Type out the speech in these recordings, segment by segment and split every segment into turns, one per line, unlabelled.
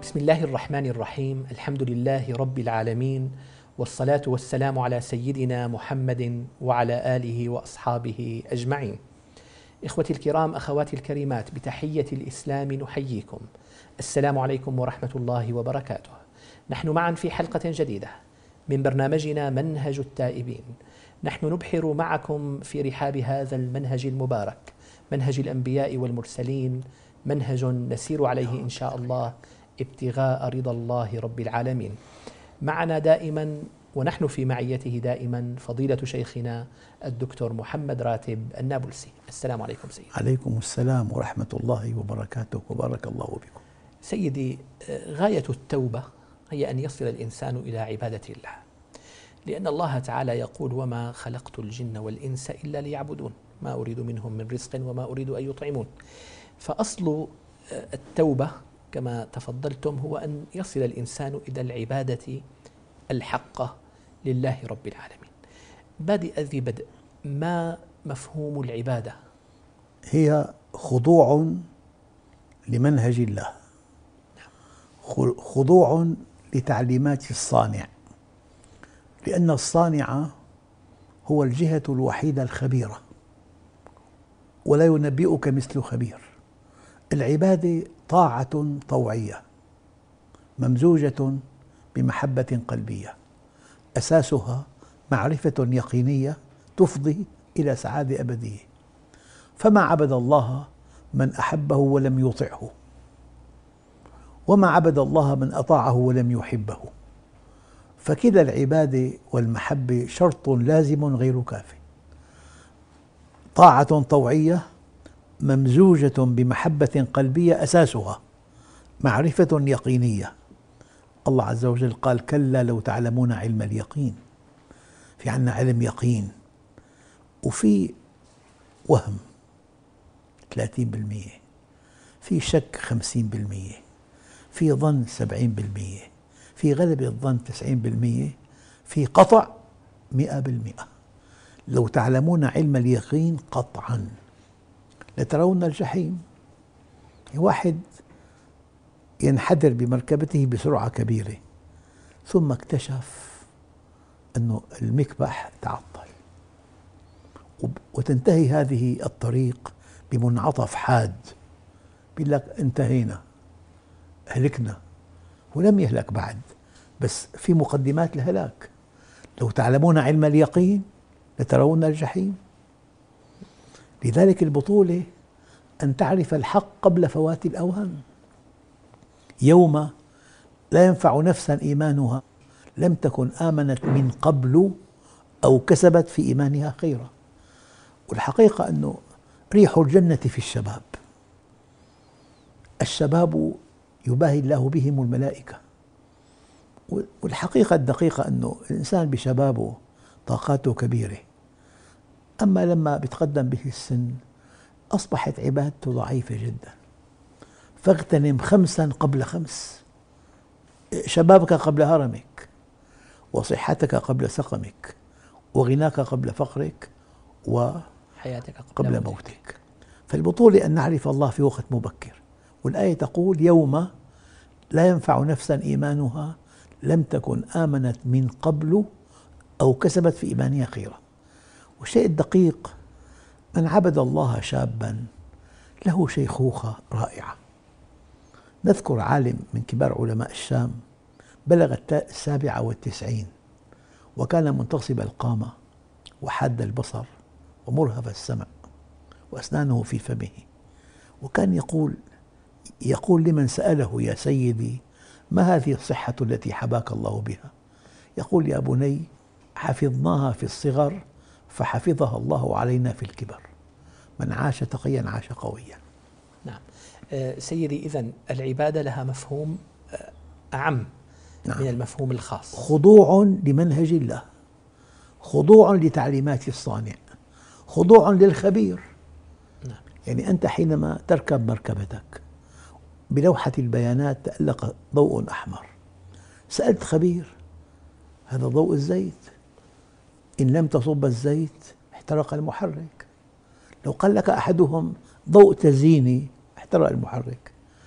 بسم الله الرحمن الرحيم. الحمد لله رب العالمين، والصلاة والسلام على سيدنا محمد وعلى آله وأصحابه أجمعين. إخوتي الكرام، أخواتي الكريمات، بتحية الإسلام نحييكم. السلام عليكم ورحمة الله وبركاته. نحن معا في حلقة جديدة من برنامجنا منهج التائبين. نحن نبحر معكم في رحاب هذا المنهج المبارك، منهج الأنبياء والمرسلين، منهج نسير عليه إن شاء الله ابتغاء رضا الله رب العالمين. معنا دائما ونحن في معيته دائما فضيلة شيخنا الدكتور محمد راتب النابلسي. السلام عليكم سيدي.
عليكم السلام ورحمة الله وبركاته، وبارك الله بكم.
سيدي، غاية التوبة هي أن يصل الإنسان إلى عبادة الله، لأن الله تعالى يقول: وما خلقت الجن والإنس إلا ليعبدون ما أريد منهم من رزق وما أريد أن يطعمون. فأصل التوبة كما تفضلتم هو أن يصل الإنسان إلى العبادة الحقة لله رب العالمين. بادئ ذي بدء، ما مفهوم العبادة؟
هي خضوع لمنهج الله، خضوع لتعليمات الصانع، لأن الصانع هو الجهة الوحيدة الخبيرة، ولا ينبئك مثل خبير. العبادة طاعة طوعية ممزوجة بمحبة قلبية، أساسها معرفة يقينية تفضي إلى سعادة أبدية. فما عبد الله من أحبه ولم يطعه، وما عبد الله من أطاعه ولم يحبه. فكلا العبادة والمحبة شرط لازم غير كاف. طاعة طوعية ممزوجة بمحبة قلبية أساسها معرفة يقينية. الله عز وجل قال: كلا لو تعلمون علم اليقين. في عنا علم يقين، وفي وهم 30%، في شك 50%، في ظن 70%، في غلبة الظن 90%، في قطع 100%. لو تعلمون علم اليقين قطعا لترون الجحيم. واحد ينحدر بمركبته بسرعة كبيرة، ثم اكتشف أن المكبح تعطل، وتنتهي هذه الطريق بمنعطف حاد، بيقول لك انتهينا، هلكنا. ولم يهلك بعد، بس في مقدمات الهلاك. لو تعلمون علم اليقين لترون الجحيم. لذلك البطولة أن تعرف الحق قبل فوات الأوان. يوم لا ينفع نفسا إيمانها لم تكن آمنت من قبل أو كسبت في إيمانها خيرا. والحقيقة أنه ريح الجنة في الشباب. الشباب يباهي الله بهم الملائكة. والحقيقة الدقيقة أنه الإنسان بشبابه طاقاته كبيرة، أما لما بيتقدم به السن أصبحت عبادته ضعيفة جدا. فاغتنم 5 قبل 5. شبابك قبل هرمك، وصحتك قبل سقمك، وغناك قبل فقرك،
حياتك
قبل موتك. فالبطولة أن نعرف الله في وقت مبكر. والآية تقول: يوم لا ينفع نفسا إيمانها لم تكن آمنت من قبل أو كسبت في إيمانها خيرا. والشيء الدقيق: من عبد الله شابا له شيخوخة رائعة. نذكر عالم من كبار علماء الشام بلغ 97، وكان منتصب القامة وحاد البصر ومرهف السمع وأسنانه في فمه. وكان يقول لمن سأله: يا سيدي، ما هذه الصحة التي حباك الله بها؟ يقول: يا بني، حفظناها في الصغر فحفظها الله علينا في الكبر. من عاش تقيا عاش قويا.
نعم سيدي، إذن العبادة لها مفهوم أعم من المفهوم الخاص.
خضوع لمنهج الله، خضوع لتعليمات الصانع، خضوع للخبير.
نعم.
يعني أنت حينما تركب مركبتك بلوحة البيانات تألق ضوء أحمر، سألت خبير: هذا ضوء الزيت، إن لم تصب الزيت احترق المحرك. لو قال لك أحدهم ضوء تزييني احترق المحرك.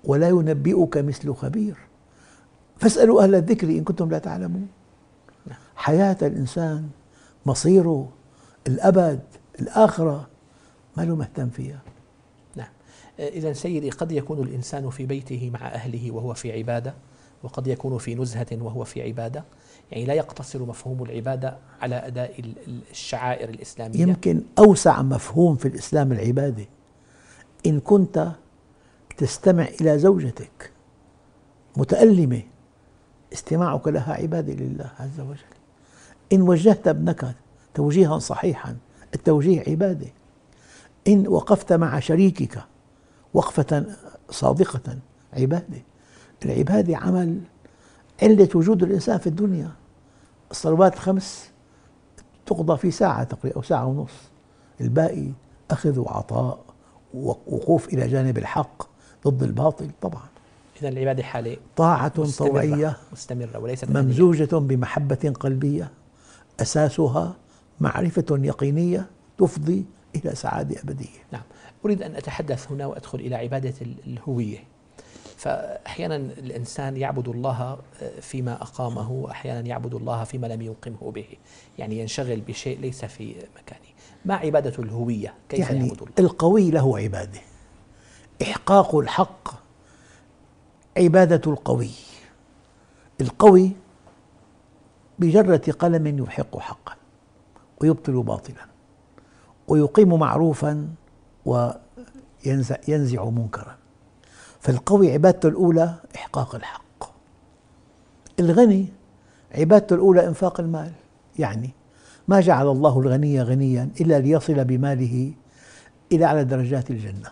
ولا ينبئك مثل خبير. فاسألوا أهل الذكر إن كنتم لا تعلمون. حياة الإنسان، مصيره، الأبد، الآخرة، ما له مهتم فيها.
نعم. إذا سيدي، قد يكون الإنسان في بيته مع أهله وهو في عبادة، وقد يكون في نزهة وهو في عبادة، يعني لا يقتصر مفهوم العبادة على أداء الشعائر الإسلامية.
يمكن أوسع مفهوم في الإسلام العبادة. إن كنت تستمع إلى زوجتك متألمة، استماعك لها عبادة لله عز وجل. إن وجهت ابنك توجيها صحيحا، التوجيه عبادة. إن وقفت مع شريكك وقفة صادقة، عبادة. العبادة عمل علة وجود الإنسان في الدنيا. الصلوات الخمس تقضى في ساعة تقريبا أو ساعة ونص، الباقي أخذ وعطاء، ووقوف إلى جانب الحق ضد الباطل. طبعا
إذا العبادة حالة
طاعة طوعية
مستمرة وليست
ممزوجة بمحبة قلبية، أساسها معرفة يقينية تفضي إلى سعادة أبدية.
نعم. أريد أن أتحدث هنا وأدخل إلى عبادة الهوية. فأحيانا الإنسان يعبد الله فيما أقامه، وأحيانا يعبد الله فيما لم يقمه به، يعني ينشغل بشيء ليس في مكانه. ما عبادة الهوية؟ كيف
يعني
يعبد الله؟
القوي له عبادة، إحقاق الحق عبادة القوي. القوي بجرة قلم يحق حقا ويبطل باطلا، ويقيم معروفا وينزع منكرا. فالقوي عبادته الأولى إحقاق الحق. الغني عبادته الأولى إنفاق المال. يعني ما جعل الله الغني غنيا إلا ليصل بماله إلى أعلى درجات الجنة،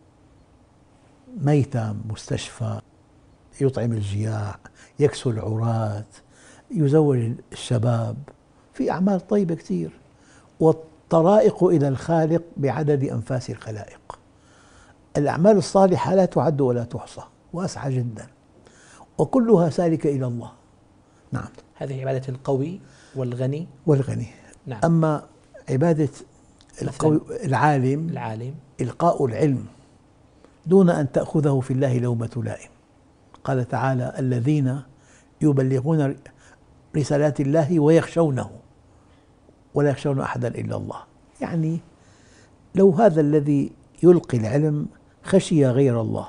ميتم، مستشفى، يطعم الجياع، يكسو العراة، يزوج الشباب، في أعمال طيبة كثير. والطرائق إلى الخالق بعدد أنفاس الخلائق. الأعمال الصالحة لا تعد ولا تحصى، واسعة جدا، وكلها سالكة إلى الله. نعم،
هذه عبادة القوي والغني.
نعم. أما عبادة القوي العالم، إلقاء العلم دون أن تأخذه في الله لومة لائم. قال تعالى: الذين يبلغون رسالات الله ويخشونه ولا يخشون أحدا إلا الله. يعني لو هذا الذي يلقي العلم خشي غير الله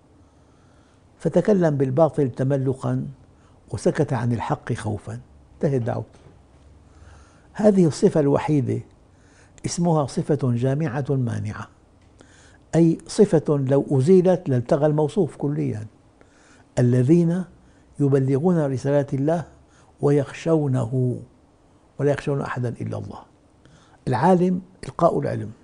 فتكلم بالباطل تملقا وسكت عن الحق خوفا، انتهت دعوته. هذه الصفة الوحيدة اسمها صفة جامعة مانعة، أي صفة لو أزيلت لالتغى الموصوف كليا. الذين يبلغون رسالات الله ويخشونه ولا يخشون أحدا إلا الله. العالم إلقاء العلم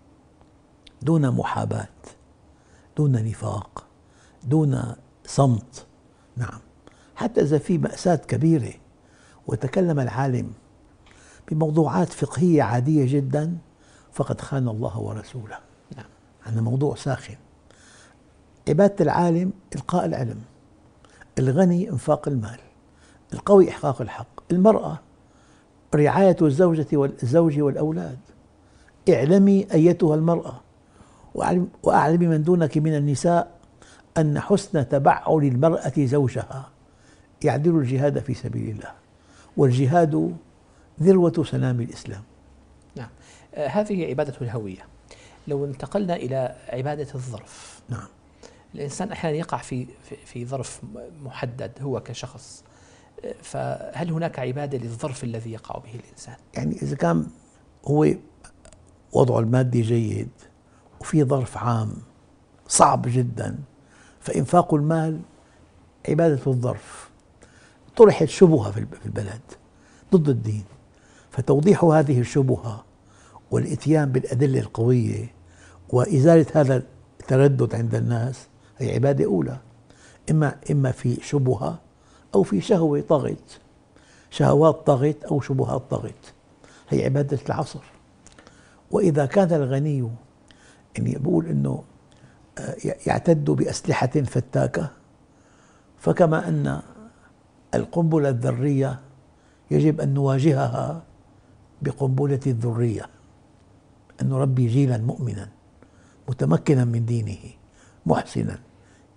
دون محاباة، دون نفاق، دون صمت. نعم، حتى إذا في مأساة كبيرة وتكلم العالم بموضوعات فقهية عادية جدا فقد خان الله ورسوله.
نعم.
عندنا موضوع ساخن. عبادة العالم إلقاء العلم، الغني إنفاق المال، القوي إحقاق الحق، المرأة رعاية الزوج والأولاد. اعلمي أيتها المرأة وأعلمي من دونك من النساء أن حسن تبعل المرأة زوجها يعدل الجهاد في سبيل الله، والجهاد ذروة سنام الإسلام.
نعم. هذه عبادة الهوية. لو انتقلنا إلى عبادة الظرف.
نعم.
الإنسان أحيانا يقع في ظرف محدد هو كشخص، فهل هناك عبادة للظرف الذي يقع به الإنسان؟
يعني إذا كان هو وضعه المادي جيد وفي ظرف عام صعب جدا، فإنفاق المال عبادة الظرف. طرحت شبهة في البلد ضد الدين، فتوضيح هذه الشبهة والإتيان بالأدلة القوية وإزالة هذا التردد عند الناس هي عبادة أولى. إما في شبهة أو في شهوة طغت، شهوات طغت أو شبهات طغت، هي عبادة العصر. وإذا كان الغني يعني يقول إنه يعتد بأسلحة فتاكة، فكما أن القنبلة الذرية يجب أن نواجهها بقنبلة الذرية، أن نربي جيلا مؤمنا متمكنا من دينه محسنا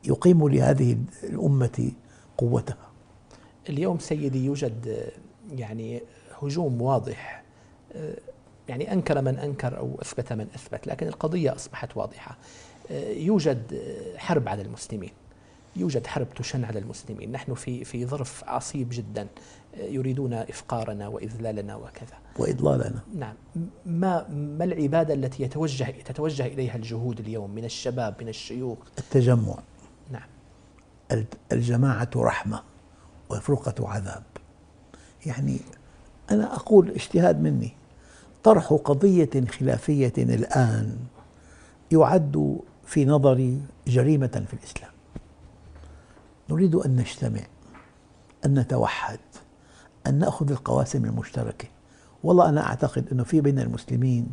يقيم لهذه الأمة قوتها.
اليوم سيدي يوجد يعني هجوم واضح، يعني أنكر من أنكر أو أثبت من أثبت، لكن القضية أصبحت واضحة. يوجد حرب على المسلمين، يوجد حرب تشن على المسلمين، نحن في ظرف عصيب جدا، يريدون إفقارنا وإذلالنا وكذا
وإضلالنا.
نعم. ما العبادة التي تتوجه إليها الجهود اليوم من الشباب من الشيوخ؟
التجمع.
نعم.
الجماعة رحمة والفرقة عذاب. يعني أنا أقول اجتهاد مني، طرح قضية خلافية الآن يعد في نظري جريمة في الإسلام. نريد أن نجتمع، أن نتوحد، أن نأخذ القواسم المشتركة. والله أنا أعتقد أنه في بين المسلمين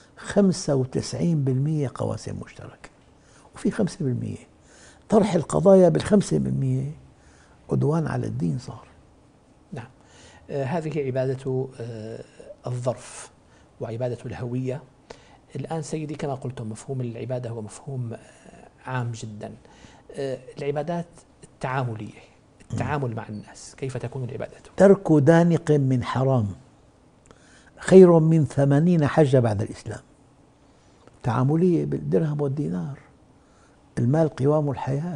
95% قواسم مشتركة، وفي 5%. طرح القضايا بال5% عدوان على الدين صار.
نعم. هذه عبادة الظرف وعبادة الهوية. الآن سيدي كما قلتم مفهوم العبادة هو مفهوم عام جدا. العبادات التعاملية، التعامل مع الناس، كيف تكون العبادة؟
ترك دانق من حرام خير من 80 حجة بعد الإسلام. تعاملية بالدرهم والدينار. المال قوام الحياة.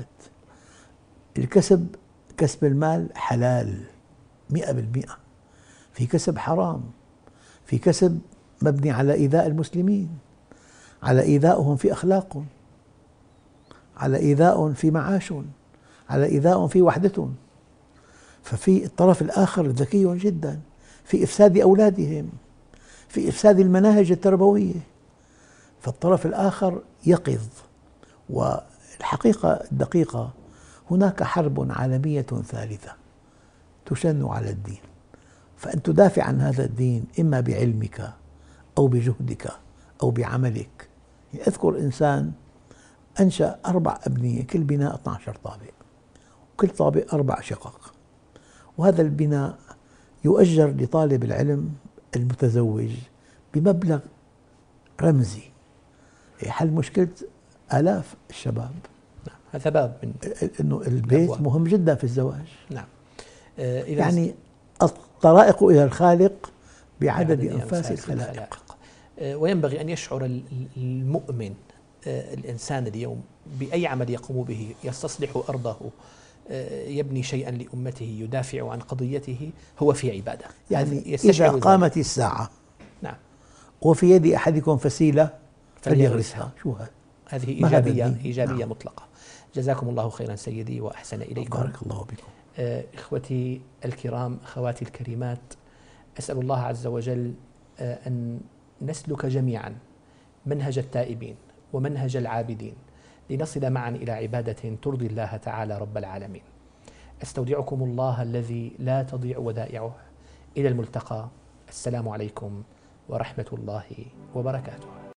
كسب المال حلال 100%. في كسب حرام، في كسب مبني على إيذاء المسلمين، على إيذائهم في أخلاقهم، على إيذاء في معاش، على إيذاء في وحدتهم. ففي الطرف الآخر ذكي جدا في إفساد أولادهم، في إفساد المناهج التربوية. فالطرف الآخر يقظ. والحقيقة الدقيقة، هناك حرب عالمية ثالثة تشن على الدين، فأن تدافع عن هذا الدين إما بعلمك أو بجهدك أو بعملك. أذكر إنسان أنشأ 4 أبنية، كل بناء 12 طابق، وكل طابق 4 شقق، وهذا البناء يؤجر لطالب العلم المتزوج بمبلغ رمزي يحل مشكلة آلاف الشباب.
نعم. هذا باب من
إنه البيت
الأبواب.
مهم جدا في الزواج.
نعم.
يعني الطرائق إلى الخالق بعدد أنفاس الخلائق.
وينبغي أن يشعر المؤمن، الإنسان اليوم بأي عمل يقوم به، يستصلح أرضه، يبني شيئا لأمته، يدافع عن قضيته، هو في عبادة.
يعني إذا قامت الساعة نعم وفي يد أحدكم فسيلة فليغرسها. شو هذا؟
هذه إيجابية نعم. مطلقة. جزاكم الله خيرا سيدي وأحسن إليكم.
بارك الله بكم.
إخوتي الكرام، أخواتي الكريمات، أسأل الله عز وجل أن نسلك جميعا منهج التائبين ومنهج العابدين لنصل معا إلى عبادة ترضي الله تعالى رب العالمين. أستودعكم الله الذي لا تضيع ودائعه. إلى الملتقى. السلام عليكم ورحمة الله وبركاته.